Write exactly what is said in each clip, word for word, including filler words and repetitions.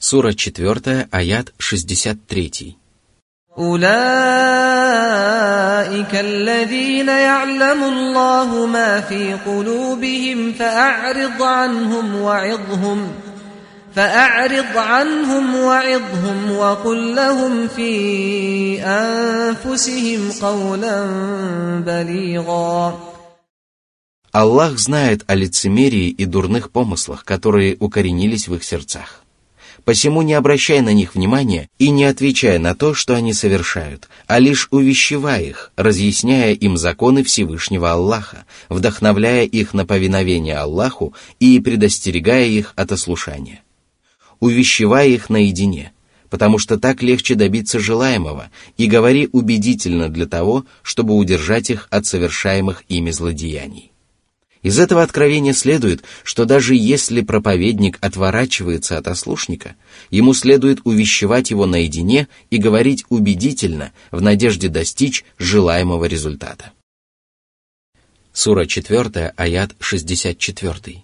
Сура четвёртая, аят шестьдесят три. أولئك الذين يعلم الله ما في قلوبهم فأعرض عنهم وعظهم فأعرض عنهم وعظهم وقل لهم في أنفسهم قولا بليغا. Аллах знает о лицемерии и дурных помыслах, которые укоренились в их сердцах. Посему не обращай на них внимания и не отвечай на то, что они совершают, а лишь увещевай их, разъясняя им законы Всевышнего Аллаха, вдохновляя их на повиновение Аллаху и предостерегая их от ослушания. Увещевай их наедине, потому что так легче добиться желаемого, и говори убедительно для того, чтобы удержать их от совершаемых ими злодеяний. Из этого откровения следует, что даже если проповедник отворачивается от ослушника, ему следует увещевать его наедине и говорить убедительно в надежде достичь желаемого результата. Сура четвёртая, аят шестьдесят четыре.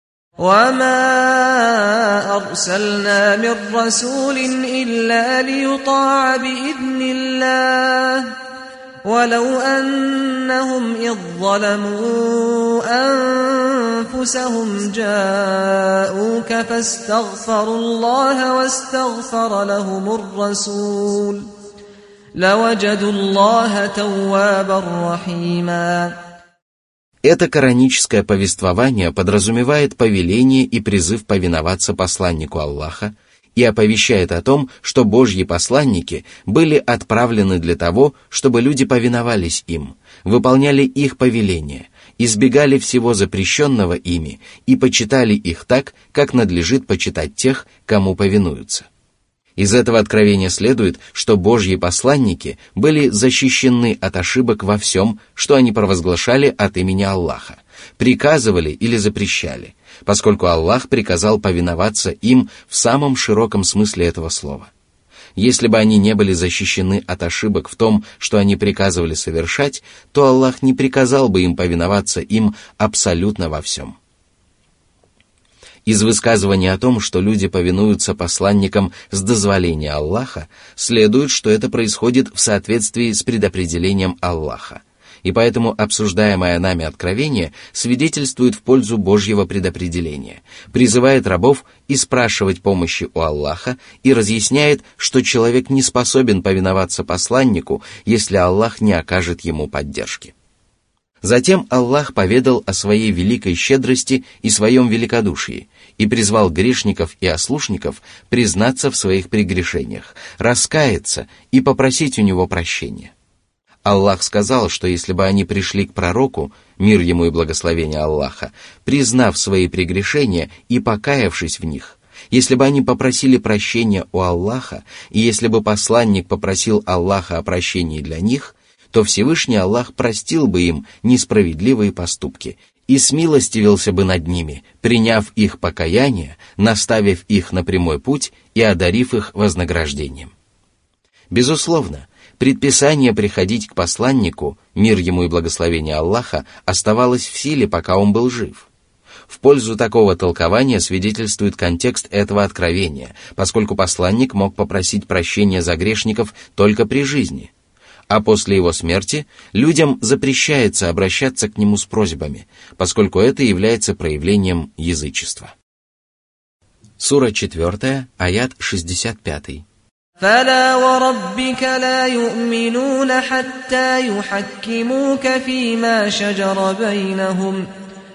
وَمَا أَرْسَلْنَا مِن رَّسُولٍ إِلَّا لِيُطَاعَ بِإِذْنِ اللَّهِ وَلَوْ أَنَّهُمْ إِذ ظَّلَمُوا أَنفُسَهُمْ جَاءُوكَ فَاسْتَغْفَرُوا اللَّهَ وَاسْتَغْفَرَ لَهُمُ الرَّسُولُ لَوَجَدُوا اللَّهَ تَوَّابًا رَّحِيمًا. Это кораническое повествование подразумевает повеление и призыв повиноваться посланнику Аллаха и оповещает о том, что Божьи посланники были отправлены для того, чтобы люди повиновались им, выполняли их повеления, избегали всего запрещенного ими и почитали их так, как надлежит почитать тех, кому повинуются. Из этого откровения следует, что Божьи посланники были защищены от ошибок во всем, что они провозглашали от имени Аллаха, приказывали или запрещали, поскольку Аллах приказал повиноваться им в самом широком смысле этого слова. Если бы они не были защищены от ошибок в том, что они приказывали совершать, то Аллах не приказал бы им повиноваться им абсолютно во всем. Из высказывания о том, что люди повинуются посланникам с дозволения Аллаха, следует, что это происходит в соответствии с предопределением Аллаха, и поэтому обсуждаемое нами откровение свидетельствует в пользу Божьего предопределения, призывает рабов и спрашивать помощи у Аллаха и разъясняет, что человек не способен повиноваться посланнику, если Аллах не окажет ему поддержки. Затем Аллах поведал о своей великой щедрости и своем великодушии и призвал грешников и ослушников признаться в своих прегрешениях, раскаяться и попросить у него прощения. Аллах сказал, что если бы они пришли к пророку, мир ему и благословение Аллаха, признав свои прегрешения и покаявшись в них, если бы они попросили прощения у Аллаха, и если бы посланник попросил Аллаха о прощении для них, то Всевышний Аллах простил бы им несправедливые поступки и смилостивился бы над ними, приняв их покаяние, наставив их на прямой путь и одарив их вознаграждением. Безусловно, предписание приходить к посланнику, мир ему и благословение Аллаха, оставалось в силе, пока он был жив. В пользу такого толкования свидетельствует контекст этого откровения, поскольку посланник мог попросить прощения за грешников только при жизни, а после его смерти людям запрещается обращаться к нему с просьбами, поскольку это является проявлением язычества. Сура четвёртая, аят шестьдесят пять. فَلَا وَرَبِّكَ لَا يُؤْمِنُونَ حَتَّى يُحَكِّمُوكَ فِيمَا شَجَرَ بَيْنَهُمْ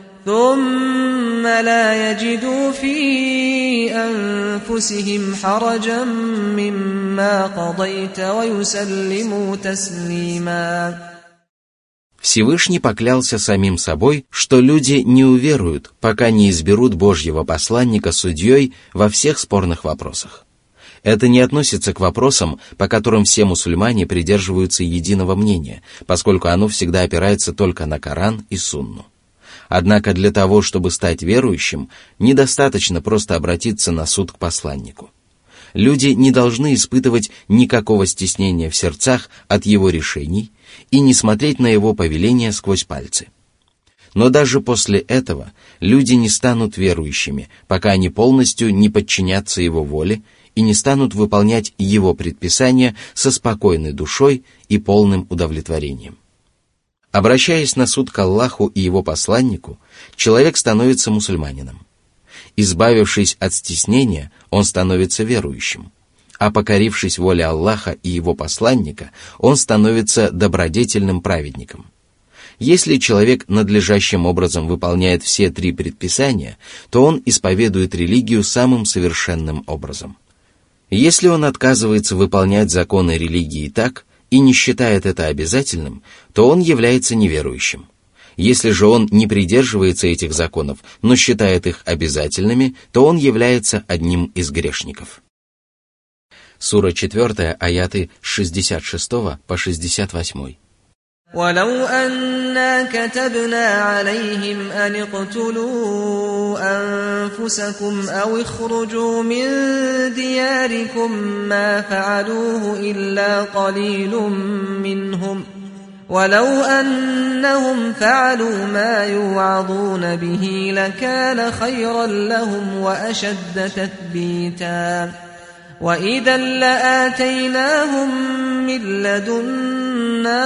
ثُمَّ لَا يَجِدُوا فِي أَنفُسِهِمْ حَرَجًا مِّمَّا قَضَيْتَ وَيُسَلِّمُوا تَسْلِيمًا. Всевышний поклялся самим собой, что люди не уверуют, пока не изберут Божьего посланника судьей во всех спорных вопросах. Это не относится к вопросам, по которым все мусульмане придерживаются единого мнения, поскольку оно всегда опирается только на Коран и Сунну. Однако для того, чтобы стать верующим, недостаточно просто обратиться на суд к посланнику. Люди не должны испытывать никакого стеснения в сердцах от его решений и не смотреть на его повеления сквозь пальцы. Но даже после этого люди не станут верующими, пока они полностью не подчинятся его воле и не станут выполнять Его предписания со спокойной душой и полным удовлетворением. Обращаясь на суд к Аллаху и Его посланнику, человек становится мусульманином. Избавившись от стеснения, он становится верующим, а покорившись воле Аллаха и Его посланника, он становится добродетельным праведником. Если человек надлежащим образом выполняет все три предписания, то он исповедует религию самым совершенным образом. Если он отказывается выполнять законы религии так и не считает это обязательным, то он является неверующим. Если же он не придерживается этих законов, но считает их обязательными, то он является одним из грешников. Сура четыре, аяты с шестьдесят шестого по шестьдесят восьмой. ولو أنا كتبنا عليهم أن اقتلوا أنفسكم أو اخرجوا من دياركم ما فعلوه إلا قليل منهم ولو أنهم فعلوا ما يوعظون به لكان خيرا لهم وأشد تثبيتا وإذا لآتيناهم من لدنا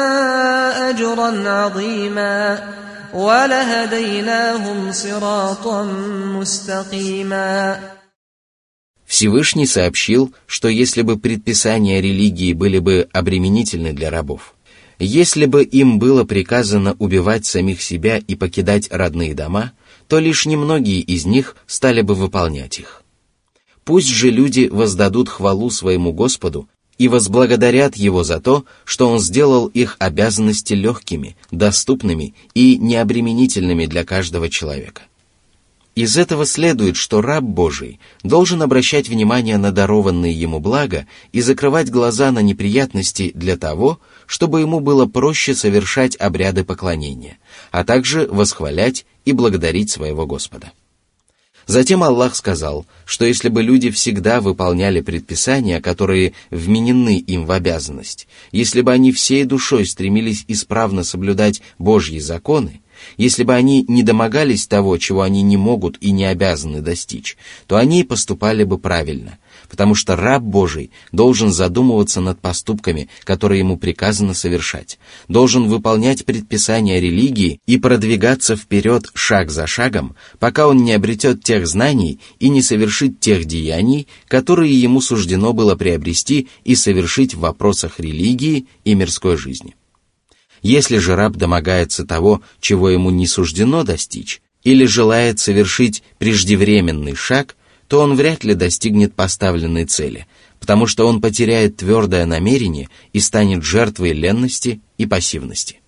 أجرا عظيما ولهديناهم صراطا مستقيما. Всевышний сообщил, что если бы предписания религии были бы обременительны для рабов, если бы им было приказано убивать самих себя и покидать родные дома, то лишь немногие из них стали бы выполнять их. Пусть же люди воздадут хвалу своему Господу и возблагодарят Его за то, что Он сделал их обязанности легкими, доступными и необременительными для каждого человека. Из этого следует, что раб Божий должен обращать внимание на дарованные ему блага и закрывать глаза на неприятности для того, чтобы ему было проще совершать обряды поклонения, а также восхвалять и благодарить своего Господа. Затем Аллах сказал, что если бы люди всегда выполняли предписания, которые вменены им в обязанность, если бы они всей душой стремились исправно соблюдать Божьи законы, если бы они не домогались того, чего они не могут и не обязаны достичь, то они поступали бы правильно, потому что раб Божий должен задумываться над поступками, которые ему приказано совершать, должен выполнять предписания религии и продвигаться вперед шаг за шагом, пока он не обретет тех знаний и не совершит тех деяний, которые ему суждено было приобрести и совершить в вопросах религии и мирской жизни. Если же раб домогается того, чего ему не суждено достичь, или желает совершить преждевременный шаг, то он вряд ли достигнет поставленной цели, потому что он потеряет твердое намерение и станет жертвой ленности и пассивности.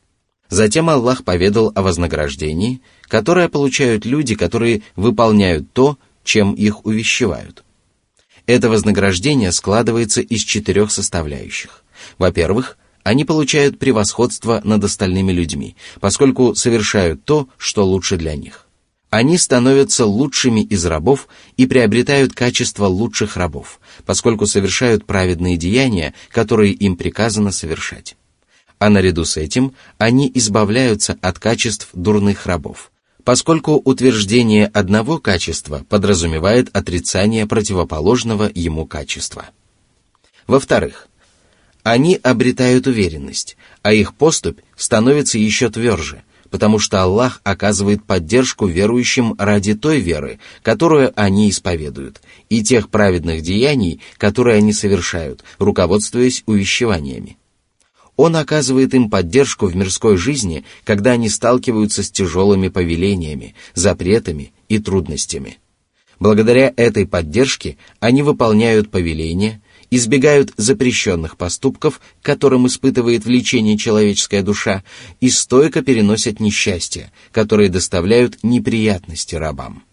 Затем Аллах поведал о вознаграждении, которое получают люди, которые выполняют то, чем их увещевают. Это вознаграждение складывается из четырех составляющих. Во-первых, они получают превосходство над остальными людьми, поскольку совершают то, что лучше для них. Они становятся лучшими из рабов и приобретают качество лучших рабов, поскольку совершают праведные деяния, которые им приказано совершать. А наряду с этим они избавляются от качеств дурных рабов, поскольку утверждение одного качества подразумевает отрицание противоположного ему качества. Во-вторых, они обретают уверенность, а их поступь становится еще тверже, потому что Аллах оказывает поддержку верующим ради той веры, которую они исповедуют, и тех праведных деяний, которые они совершают, руководствуясь увещеваниями. Он оказывает им поддержку в мирской жизни, когда они сталкиваются с тяжелыми повелениями, запретами и трудностями. Благодаря этой поддержке они выполняют повеления, избегают запрещенных поступков, к которым испытывает влечение человеческая душа, и стойко переносят несчастья, которые доставляют неприятности рабам.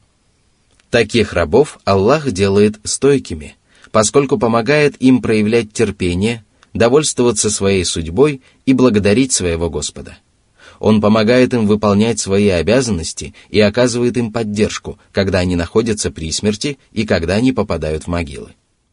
Таких рабов Аллах делает стойкими, поскольку помогает им проявлять терпение, довольствоваться своей судьбой и благодарить своего Господа. Он помогает им выполнять свои обязанности и оказывает им поддержку, когда они находятся при смерти и когда они попадают в могилы.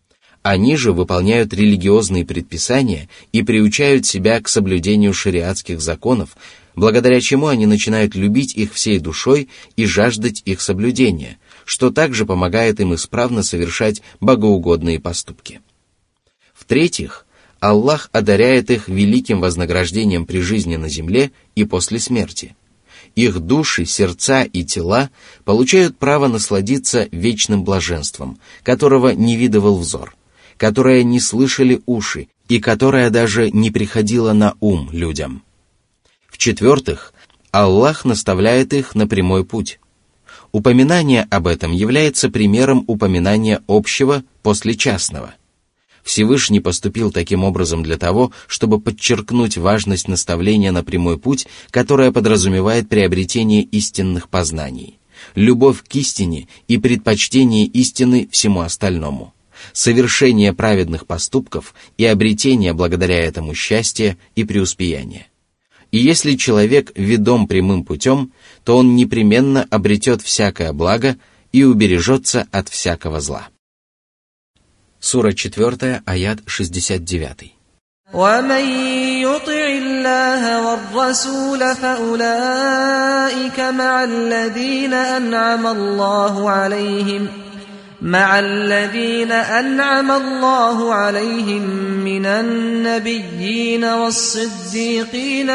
Они же выполняют религиозные предписания и приучают себя к соблюдению шариатских законов, благодаря чему они начинают любить их всей душой и жаждать их соблюдения, что также помогает им исправно совершать богоугодные поступки. В-третьих, Аллах одаряет их великим вознаграждением при жизни на земле и после смерти. Их души, сердца и тела получают право насладиться вечным блаженством, которого не видывал взор, которое не слышали уши и которое даже не приходило на ум людям. В-четвертых, Аллах наставляет их на прямой путь. Упоминание об этом является примером упоминания общего после частного. Всевышний поступил таким образом для того, чтобы подчеркнуть важность наставления на прямой путь, которое подразумевает приобретение истинных познаний, любовь к истине и предпочтение истины всему остальному, совершение праведных поступков и обретение благодаря этому счастья и преуспеяния. И если человек ведом прямым путем, то он непременно обретет всякое благо и убережется от всякого зла. Сура четвёртая, аят шестьдесят девять. وَمَن يُطِعِ اللَّهَ وَالرَّسُولَ فَأُولَٰئِكَ مَعَ الَّذِينَ أَنْعَمَ اللَّهُ عَلَيْهِمْ مع الذين أنعم الله عليهم من النبيين والصديقين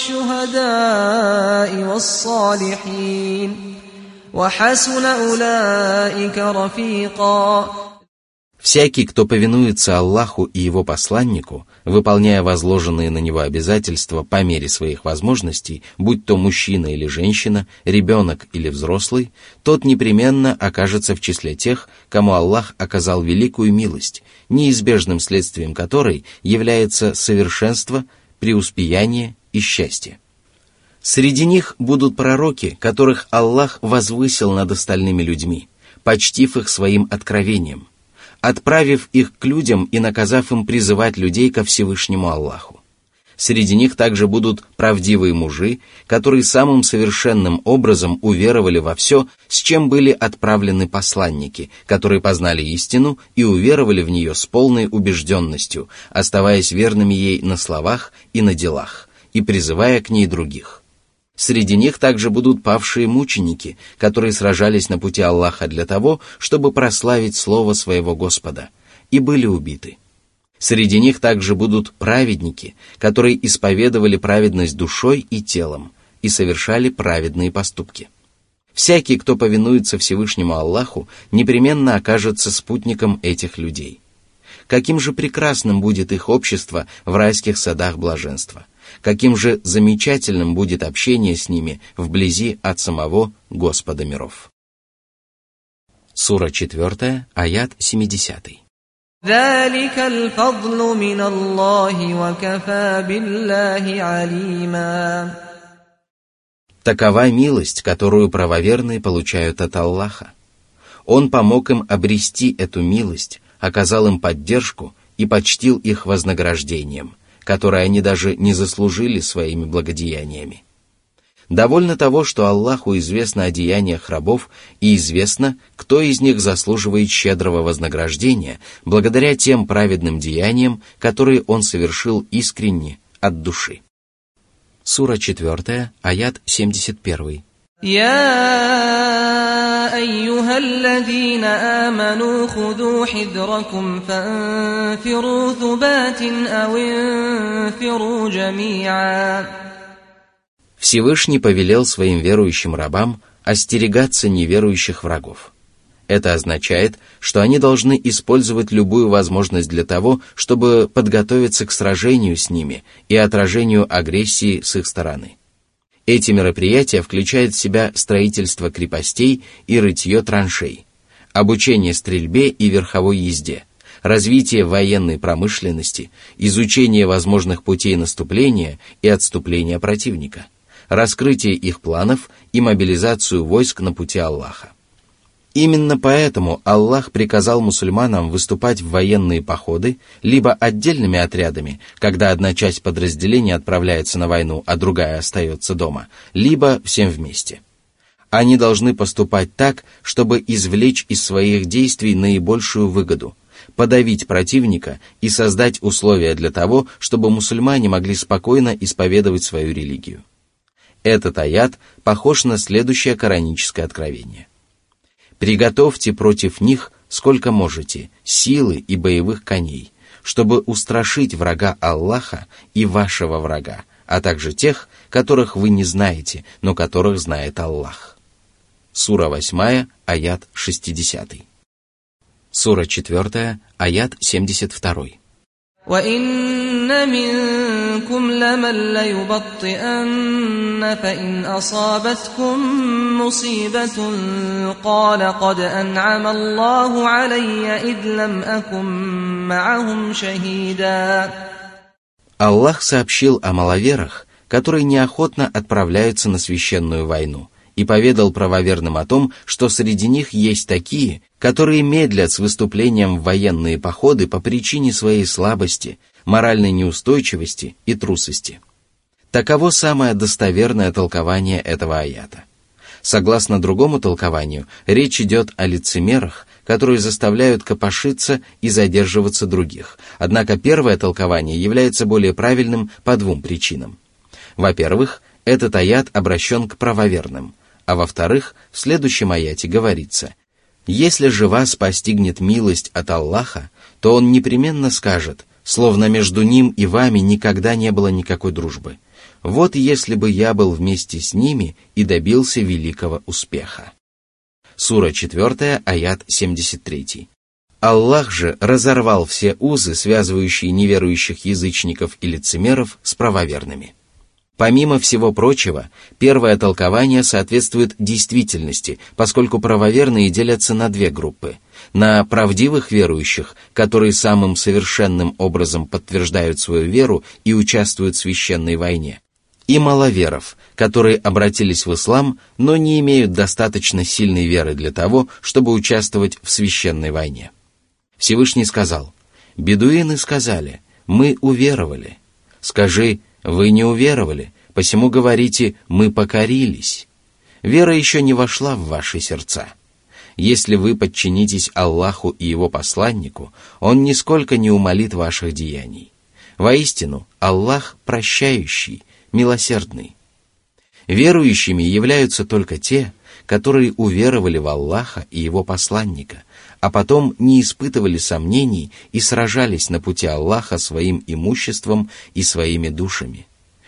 والشهداء والصالحين وحسن أولئك رفيقا. Всякий, кто повинуется Аллаху и Его посланнику, выполняя возложенные на него обязательства по мере своих возможностей, будь то мужчина или женщина, ребенок или взрослый, тот непременно окажется в числе тех, кому Аллах оказал великую милость, неизбежным следствием которой является совершенство, преуспеяние и счастье. Среди них будут пророки, которых Аллах возвысил над остальными людьми, почтив их своим откровением, отправив их к людям и наказав им призывать людей ко Всевышнему Аллаху. Среди них также будут правдивые мужи, которые самым совершенным образом уверовали во все, с чем были отправлены посланники, которые познали истину и уверовали в нее с полной убежденностью, оставаясь верными ей на словах и на делах, и призывая к ней других. Среди них также будут павшие мученики, которые сражались на пути Аллаха для того, чтобы прославить слово своего Господа, и были убиты. Среди них также будут праведники, которые исповедовали праведность душой и телом и совершали праведные поступки. Всякий, кто повинуется Всевышнему Аллаху, непременно окажется спутником этих людей. Каким же прекрасным будет их общество в райских садах блаженства! Каким же замечательным будет общение с ними вблизи от самого Господа миров. Сура четвёртая, аят семидесятый. ذَلِكَ الْفَضْلُ مِنَ اللَّهِ وَكَفَى بِاللَّهِ عَلِيمًا. Такова милость, которую правоверные получают от Аллаха. Он помог им обрести эту милость, оказал им поддержку и почтил их вознаграждением, которое они даже не заслужили своими благодеяниями. Довольно того, что Аллаху известно о деяниях рабов и известно, кто из них заслуживает щедрого вознаграждения благодаря тем праведным деяниям, которые он совершил искренне, от души. Сура четвёртая, аят семьдесят первый. يا أيها الذين آمنوا خذوا حذركم فانفروا ثبات أو انفروا جميعا. Всевышний повелел своим верующим рабам остерегаться неверующих врагов. Это означает, что они должны использовать любую возможность для того, чтобы подготовиться к сражению с ними и отражению агрессии с их стороны. Эти мероприятия включают в себя строительство крепостей и рытье траншей, обучение стрельбе и верховой езде, развитие военной промышленности, изучение возможных путей наступления и отступления противника, раскрытие их планов и мобилизацию войск на пути Аллаха. Именно поэтому Аллах приказал мусульманам выступать в военные походы либо отдельными отрядами, когда одна часть подразделения отправляется на войну, а другая остается дома, либо всем вместе. Они должны поступать так, чтобы извлечь из своих действий наибольшую выгоду, подавить противника и создать условия для того, чтобы мусульмане могли спокойно исповедовать свою религию. Этот аят похож на следующее кораническое откровение. Приготовьте против них сколько можете силы и боевых коней, чтобы устрашить врага Аллаха и вашего врага, а также тех, которых вы не знаете, но которых знает Аллах. Сура восьмая, аят шестидесятый. Сура четвертая, аят семьдесят второй. وَإِنَّ مِنكُمْ لَمَن لَّيُبَطِّئَنَّ فَإِنْ أَصَابَتْكُم مُّصِيبَةٌ قَالَ قَدْ أَنْعَمَ اللَّهُ عَلَيَّ إِذْ لَمْ أَكُن مَّعَهُمْ شَهِيدًا. Аллах сообщил о маловерах, которые неохотно отправляются на священную войну, и поведал правоверным о том, что среди них есть такие, которые медлят с выступлением в военные походы по причине своей слабости, моральной неустойчивости и трусости. Таково самое достоверное толкование этого аята. Согласно другому толкованию, речь идет о лицемерах, которые заставляют копошиться и задерживаться других. Однако первое толкование является более правильным по двум причинам. Во-первых, этот аят обращен к правоверным, а во-вторых, в следующем аяте говорится: «Если же вас постигнет милость от Аллаха, то Он непременно скажет, словно между Ним и вами никогда не было никакой дружбы. Вот если бы я был вместе с ними и добился великого успеха». Сура четвертая, аят семьдесят третий. Аллах же разорвал все узы, связывающие неверующих язычников и лицемеров с правоверными. Помимо всего прочего, первое толкование соответствует действительности, поскольку правоверные делятся на две группы: на правдивых верующих, которые самым совершенным образом подтверждают свою веру и участвуют в священной войне, и маловеров, которые обратились в ислам, но не имеют достаточно сильной веры для того, чтобы участвовать в священной войне. Всевышний сказал: «Бедуины сказали: мы уверовали. Скажи: вы не уверовали, посему говорите: мы покорились. Вера еще не вошла в ваши сердца. Если вы подчинитесь Аллаху и Его посланнику, Он нисколько не умалит ваших деяний. Воистину, Аллах прощающий, милосердный». Верующими являются только те, которые уверовали в Аллаха и Его посланника, а потом не испытывали сомнений и сражались на пути Аллаха своим имуществом и своими душами.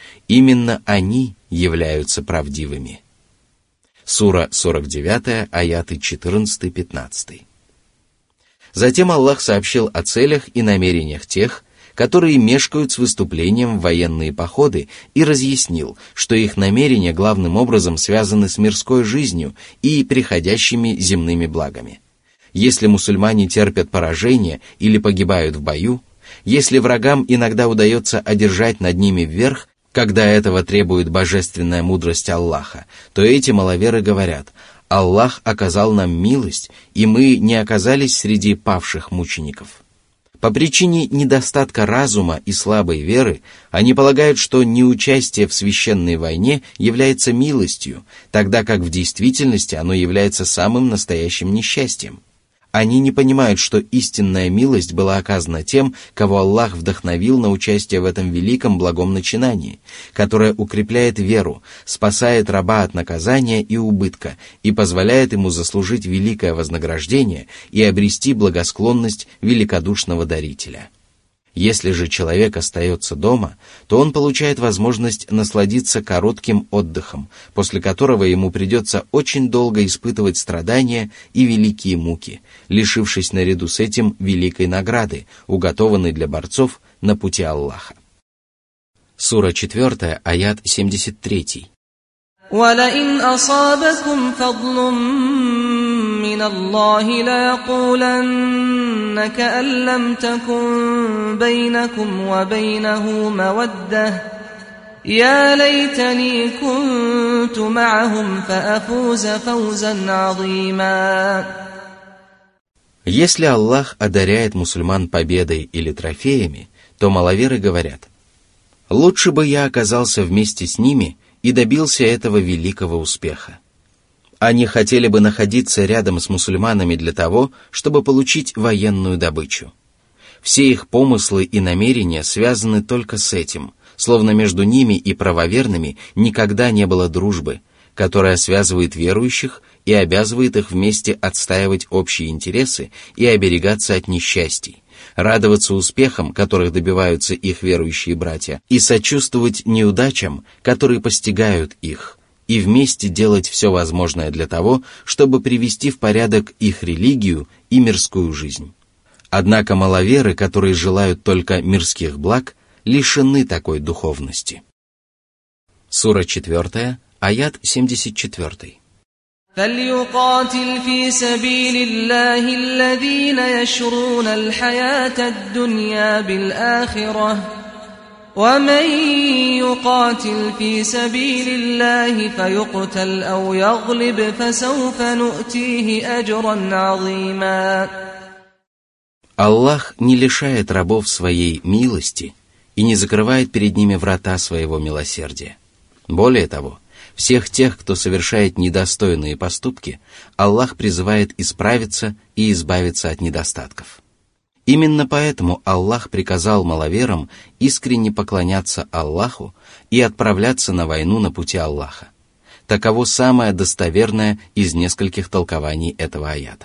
Именно они являются правдивыми. Сура сорок девятая, аяты четырнадцатый-пятнадцатый. Затем Аллах сообщил о целях и намерениях тех, которые мешкают с выступлением в военные походы, и разъяснил, что их намерения главным образом связаны с мирской жизнью и приходящими земными благами. Если мусульмане терпят поражение или погибают в бою, если врагам иногда удается одержать над ними верх, когда этого требует божественная мудрость Аллаха, то эти маловеры говорят: «Аллах оказал нам милость, и мы не оказались среди павших мучеников». По причине недостатка разума и слабой веры они полагают, что неучастие в священной войне является милостью, тогда как в действительности оно является самым настоящим несчастьем. Они не понимают, что истинная милость была оказана тем, кого Аллах вдохновил на участие в этом великом благом начинании, которое укрепляет веру, спасает раба от наказания и убытка и позволяет ему заслужить великое вознаграждение и обрести благосклонность великодушного дарителя. Если же человек остается дома, то он получает возможность насладиться коротким отдыхом, после которого ему придется очень долго испытывать страдания и великие муки, лишившись наряду с этим великой награды, уготованной для борцов на пути Аллаха. Сура четвертая, аят семьдесят третий. وَلَئِنْ أَصَابَكُمْ فَضْلٌ مِّنَ اللَّهِ لَيَقُولَنَّ كَأَن لَّمْ تَكُن بَيْنَكُمْ وَبَيْنَهُ مَوَدَّةٌ يَا لَيْتَنِي كُنتُ مَعَهُمْ فَأَفُوزَ فَوْزًا عَظِيمًا. Если Аллах одаряет мусульман победой или трофеями, то маловеры говорят: «Лучше бы я оказался вместе с ними и добился этого великого успеха». Они хотели бы находиться рядом с мусульманами для того, чтобы получить военную добычу. Все их помыслы и намерения связаны только с этим, словно между ними и правоверными никогда не было дружбы, которая связывает верующих и обязывает их вместе отстаивать общие интересы и оберегаться от несчастий, радоваться успехам, которых добиваются их верующие братья, и сочувствовать неудачам, которые постигают их, и вместе делать все возможное для того, чтобы привести в порядок их религию и мирскую жизнь. Однако маловеры, которые желают только мирских благ, лишены такой духовности. Сура четвертая, аят семьдесят четыре. فليقاتل في سبيل الله الذين يشرون الحياة الدنيا بالآخرة ومن يقاتل في سبيل الله فيقتل أو يغلب فسوف نؤتيه أجرا عظيما. Аллах не лишает рабов своей милости и не закрывает перед ними врата своего милосердия. Более того, всех тех, кто совершает недостойные поступки, Аллах призывает исправиться и избавиться от недостатков. Именно поэтому Аллах приказал маловерам искренне поклоняться Аллаху и отправляться на войну на пути Аллаха. Таково самое достоверное из нескольких толкований этого аята.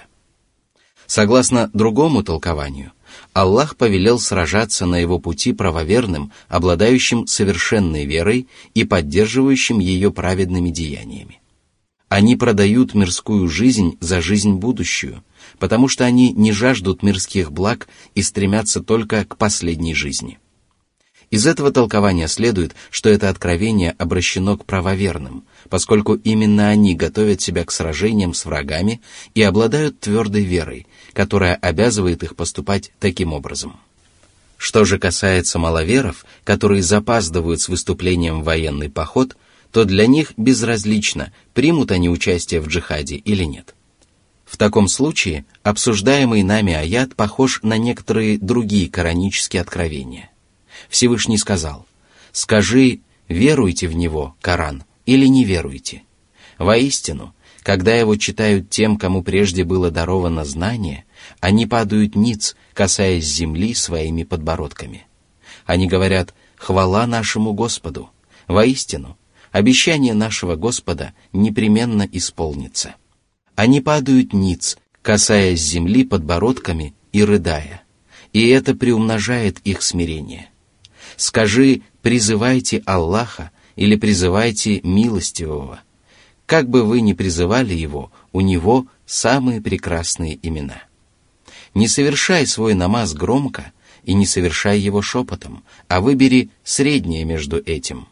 Согласно другому толкованию, Аллах повелел сражаться на его пути правоверным, обладающим совершенной верой и поддерживающим ее праведными деяниями. Они продают мирскую жизнь за жизнь будущую, потому что они не жаждут мирских благ и стремятся только к последней жизни. Из этого толкования следует, что это откровение обращено к правоверным, поскольку именно они готовят себя к сражениям с врагами и обладают твердой верой, которая обязывает их поступать таким образом. Что же касается маловеров, которые запаздывают с выступлением в военный поход, то для них безразлично, примут они участие в джихаде или нет. В таком случае обсуждаемый нами аят похож на некоторые другие коранические откровения. Всевышний сказал: «Скажи, веруйте в него, Коран, или не веруйте. Воистину, когда его читают тем, кому прежде было даровано знание, они падают ниц, касаясь земли своими подбородками. Они говорят: хвала нашему Господу. Воистину, обещание нашего Господа непременно исполнится. Они падают ниц, касаясь земли подбородками и рыдая, и это приумножает их смирение. Скажи, призывайте Аллаха или призывайте Милостивого. Как бы вы ни призывали Его, у Него самые прекрасные имена. Не совершай свой намаз громко и не совершай его шепотом, а выбери среднее между этим».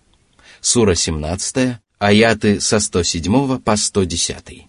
Сура семнадцатая, аяты со сто седьмого по сто десятый.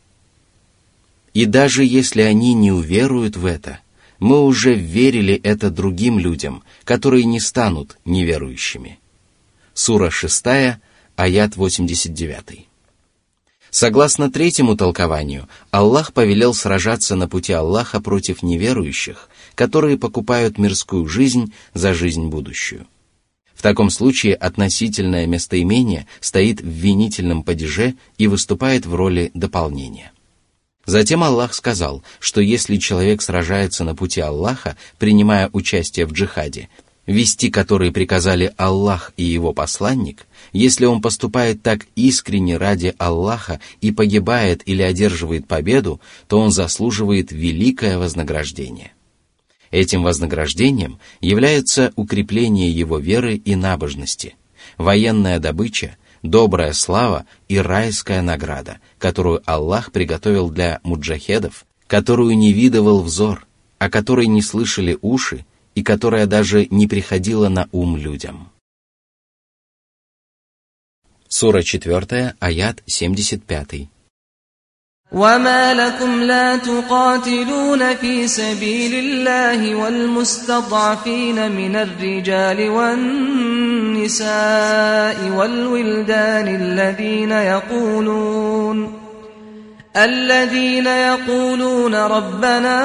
«И даже если они не уверуют в это, мы уже верили это другим людям, которые не станут неверующими». Сура шестая, аят восемьдесят девятый. Согласно третьему толкованию, Аллах повелел сражаться на пути Аллаха против неверующих, которые покупают мирскую жизнь за жизнь будущую. В таком случае относительное местоимение стоит в винительном падеже и выступает в роли дополнения. Затем Аллах сказал, что если человек сражается на пути Аллаха, принимая участие в джихаде, вести который приказали Аллах и его посланник, если он поступает так искренне ради Аллаха и погибает или одерживает победу, то он заслуживает великое вознаграждение. Этим вознаграждением является укрепление его веры и набожности, военная добыча, добрая слава и райская награда, которую Аллах приготовил для муджахедов, которую не видывал взор, о которой не слышали уши и которая даже не приходила на ум людям. Сура четвертая, аят семьдесят пятый. وما لكم لا تقاتلون في سبيل الله والمستضعفين من الرجال والنساء والولدان الذين يقولون الذين يقولون ربنا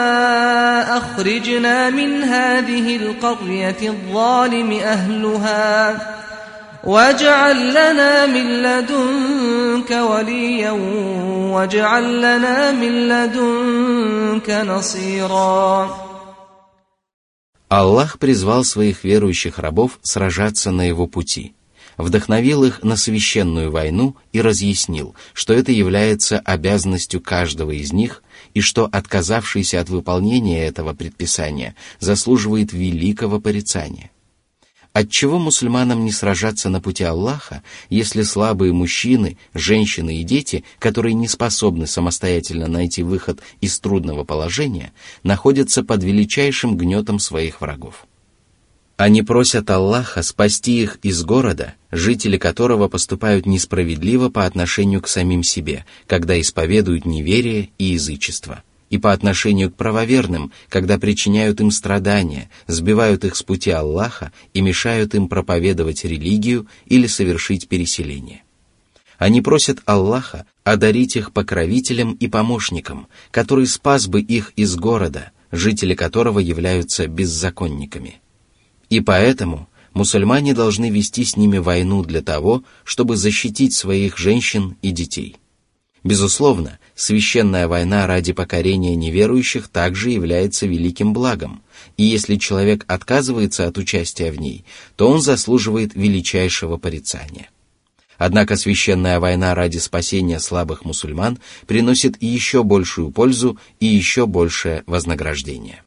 أخرجنا من هذه القرية الظالم أهلها واجعل لنا من لدنك وليا واجعل لنا من لدنك نصيرا. Аллах призвал своих верующих рабов сражаться на его пути, вдохновил их на священную войну и разъяснил, что это является обязанностью каждого из них и что отказавшийся от выполнения этого предписания заслуживает великого порицания. Отчего мусульманам не сражаться на пути Аллаха, если слабые мужчины, женщины и дети, которые не способны самостоятельно найти выход из трудного положения, находятся под величайшим гнетом своих врагов? Они просят Аллаха спасти их из города, жители которого поступают несправедливо по отношению к самим себе, когда исповедуют неверие и язычество, и по отношению к правоверным, когда причиняют им страдания, сбивают их с пути Аллаха и мешают им проповедовать религию или совершить переселение. Они просят Аллаха одарить их покровителем и помощником, который спас бы их из города, жители которого являются беззаконниками. И поэтому мусульмане должны вести с ними войну для того, чтобы защитить своих женщин и детей. Безусловно, священная война ради покорения неверующих также является великим благом, и если человек отказывается от участия в ней, то он заслуживает величайшего порицания. Однако священная война ради спасения слабых мусульман приносит еще большую пользу и еще большее вознаграждение.